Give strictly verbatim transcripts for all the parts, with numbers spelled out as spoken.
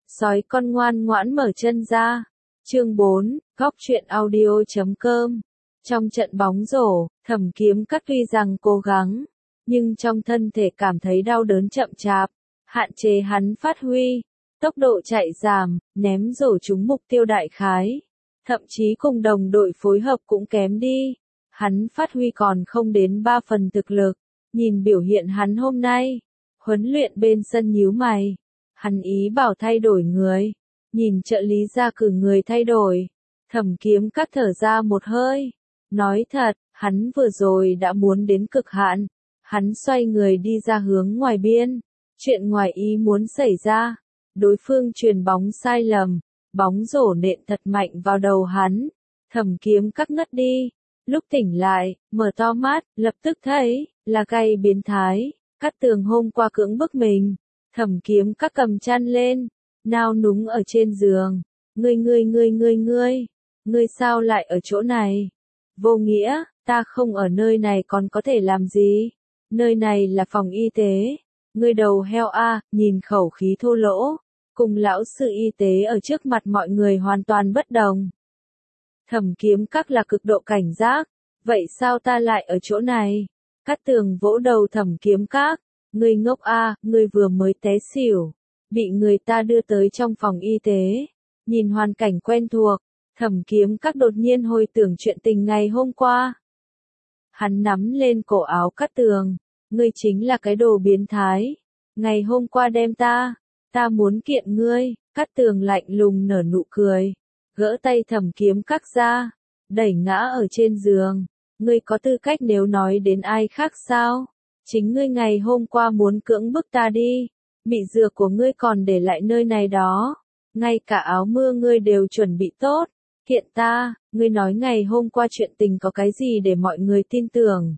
Sói con ngoan ngoãn mở chân ra. Chương bốn, góc truyện audio chấm com. Trong trận bóng rổ, Thẩm Kiếm Các tuy rằng cố gắng, nhưng trong thân thể cảm thấy đau đớn chậm chạp, hạn chế hắn phát huy, tốc độ chạy giảm, ném rổ trúng mục tiêu đại khái. Thậm chí cùng đồng đội phối hợp cũng kém đi. Hắn phát huy còn không đến ba phần thực lực. Nhìn biểu hiện hắn hôm nay, huấn luyện bên sân nhíu mày. Hắn ý bảo thay đổi người. Nhìn trợ lý ra cử người thay đổi. Thẩm Kiếm Các thở ra một hơi. Nói thật, hắn vừa rồi đã muốn đến cực hạn. Hắn xoay người đi ra hướng ngoài biên. Chuyện ngoài ý muốn xảy ra. Đối phương chuyền bóng sai lầm. Bóng rổ nện thật mạnh vào đầu hắn. Thẩm Kiếm Các ngất đi. Lúc tỉnh lại, mở to mắt, lập tức thấy, là gay biến thái. Cát Tường hôm qua cưỡng bức mình. Thẩm Kiếm Các cầm chăn lên. Nao núng ở trên giường. Ngươi ngươi ngươi ngươi ngươi. Ngươi sao lại ở chỗ này? Vô nghĩa, ta không ở nơi này còn có thể làm gì? Nơi này là phòng y tế. Ngươi đầu heo a, nhìn khẩu khí thô lỗ. Cùng lão sư y tế ở trước mặt mọi người hoàn toàn bất đồng. Thẩm Kiếm Các là cực độ cảnh giác. Vậy sao ta lại ở chỗ này? Cát Tường vỗ đầu Thẩm Kiếm Các. Ngươi ngốc a, ngươi vừa mới té xỉu. Bị người ta đưa tới trong phòng y tế. Nhìn hoàn cảnh quen thuộc. Thẩm Kiếm Các đột nhiên hồi tưởng chuyện tình ngày hôm qua. Hắn nắm lên cổ áo Cát Tường. Ngươi chính là cái đồ biến thái. Ngày hôm qua đem ta. Ta muốn kiện ngươi. Cát Tường lạnh lùng nở nụ cười. Gỡ tay Thẩm Kiếm Các ra. Đẩy ngã ở trên giường. Ngươi có tư cách nếu nói đến ai khác sao? Chính ngươi ngày hôm qua muốn cưỡng bức ta đi. Mị dược của ngươi còn để lại nơi này đó. Ngay cả áo mưa ngươi đều chuẩn bị tốt. Kiện ta, ngươi nói ngày hôm qua chuyện tình có cái gì để mọi người tin tưởng.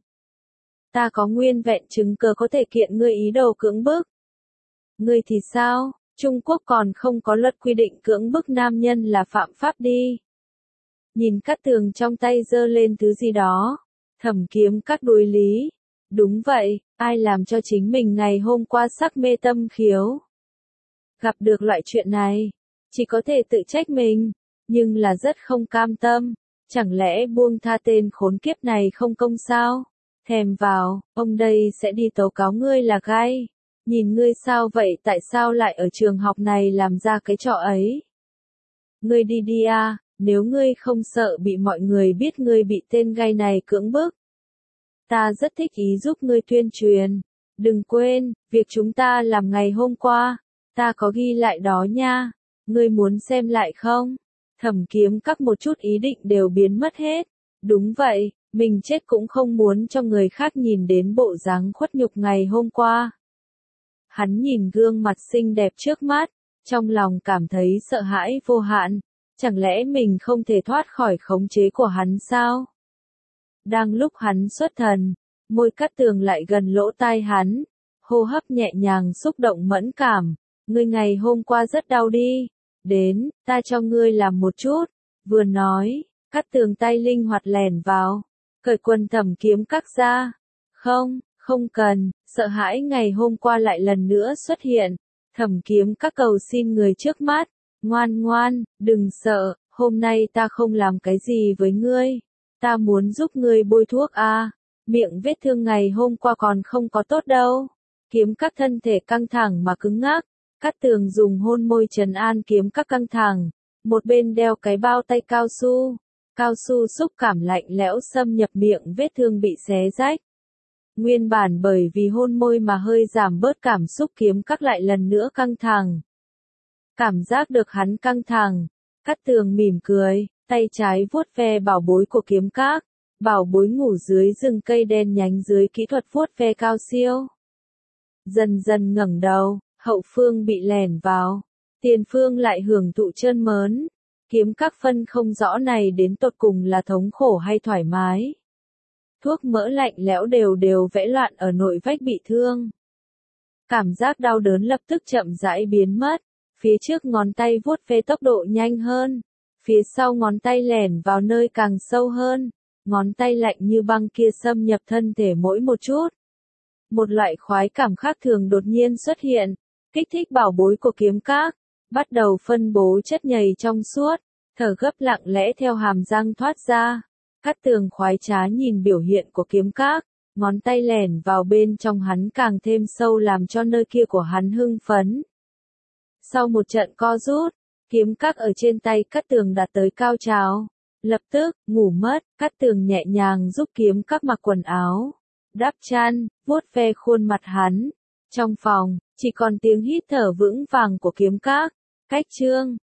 Ta có nguyên vẹn chứng cớ có thể kiện ngươi ý đồ cưỡng bức. Ngươi thì sao? Trung Quốc còn không có luật quy định cưỡng bức nam nhân là phạm pháp đi. Nhìn Cát Tường trong tay giơ lên thứ gì đó. Thẩm Kiếm Các đối lý. Đúng vậy, ai làm cho chính mình ngày hôm qua sắc mê tâm khiếu. Gặp được loại chuyện này, chỉ có thể tự trách mình, nhưng là rất không cam tâm. Chẳng lẽ buông tha tên khốn kiếp này không công sao? Thèm vào, ông đây sẽ đi tố cáo ngươi là gai. Nhìn ngươi sao vậy, tại sao lại ở trường học này làm ra cái trò ấy? Ngươi đi đi à, nếu ngươi không sợ bị mọi người biết ngươi bị tên gai này cưỡng bức. Ta rất thích ý giúp ngươi tuyên truyền. Đừng quên, việc chúng ta làm ngày hôm qua. Ta có ghi lại đó nha. Ngươi muốn xem lại không? Thẩm Kiếm Các một chút ý định đều biến mất hết. Đúng vậy, mình chết cũng không muốn cho người khác nhìn đến bộ dáng khuất nhục ngày hôm qua. Hắn nhìn gương mặt xinh đẹp trước mắt, trong lòng cảm thấy sợ hãi vô hạn. Chẳng lẽ mình không thể thoát khỏi khống chế của hắn sao? Đang lúc hắn xuất thần, môi Cát Tường lại gần lỗ tai hắn, hô hấp nhẹ nhàng xúc động mẫn cảm. Ngươi ngày hôm qua rất đau đi. Đến, ta cho ngươi làm một chút. Vừa nói, Cát Tường tay linh hoạt lèn vào, cởi quần Thẩm Kiếm Các ra. Không, không cần, sợ hãi ngày hôm qua lại lần nữa xuất hiện. Thẩm Kiếm Các cầu xin người trước mắt. Ngoan ngoan, đừng sợ, hôm nay ta không làm cái gì với ngươi. Ta muốn giúp ngươi bôi thuốc à, miệng vết thương ngày hôm qua còn không có tốt đâu. Kiếm Các thân thể căng thẳng mà cứng ngắc. Cát Tường dùng hôn môi trấn an Kiếm Các căng thẳng. Một bên đeo cái bao tay cao su. Cao su xúc cảm lạnh lẽo xâm nhập miệng vết thương bị xé rách. Nguyên bản bởi vì hôn môi mà hơi giảm bớt cảm xúc Kiếm Các lại lần nữa căng thẳng. Cảm giác được hắn căng thẳng. Cát Tường mỉm cười, tay trái vuốt ve bảo bối của Kiếm Các. Bảo bối ngủ dưới rừng cây đen nhánh dưới kỹ thuật vuốt ve cao siêu. Dần dần ngẩng đầu, hậu phương bị lèn vào. Tiền phương lại hưởng thụ trơn mớn. Kiếm Các phân không rõ này đến tột cùng là thống khổ hay thoải mái. Thuốc mỡ lạnh lẽo đều đều vẽ loạn ở nội vách bị thương. Cảm giác đau đớn lập tức chậm rãi biến mất. Phía trước ngón tay vuốt ve tốc độ nhanh hơn. Phía sau ngón tay lẻn vào nơi càng sâu hơn. Ngón tay lạnh như băng kia xâm nhập thân thể mỗi một chút. Một loại khoái cảm khác thường đột nhiên xuất hiện. Kích thích bảo bối của Kiếm Các. bắt đầu phân bố chất nhầy trong suốt, thở gấp lặng lẽ theo hàm răng thoát ra. Cát Tường khoái trá nhìn biểu hiện của kiếm các, ngón tay lẻn vào bên trong hắn càng thêm sâu làm cho nơi kia của hắn hưng phấn. Sau một trận co rút, kiếm các ở trên tay Cát Tường đạt tới cao trào. Lập tức, ngủ mất, Cát Tường nhẹ nhàng giúp kiếm các mặc quần áo, đắp chăn, vuốt ve khuôn mặt hắn. Trong phòng, chỉ còn tiếng hít thở vững vàng của kiếm các. Cách chương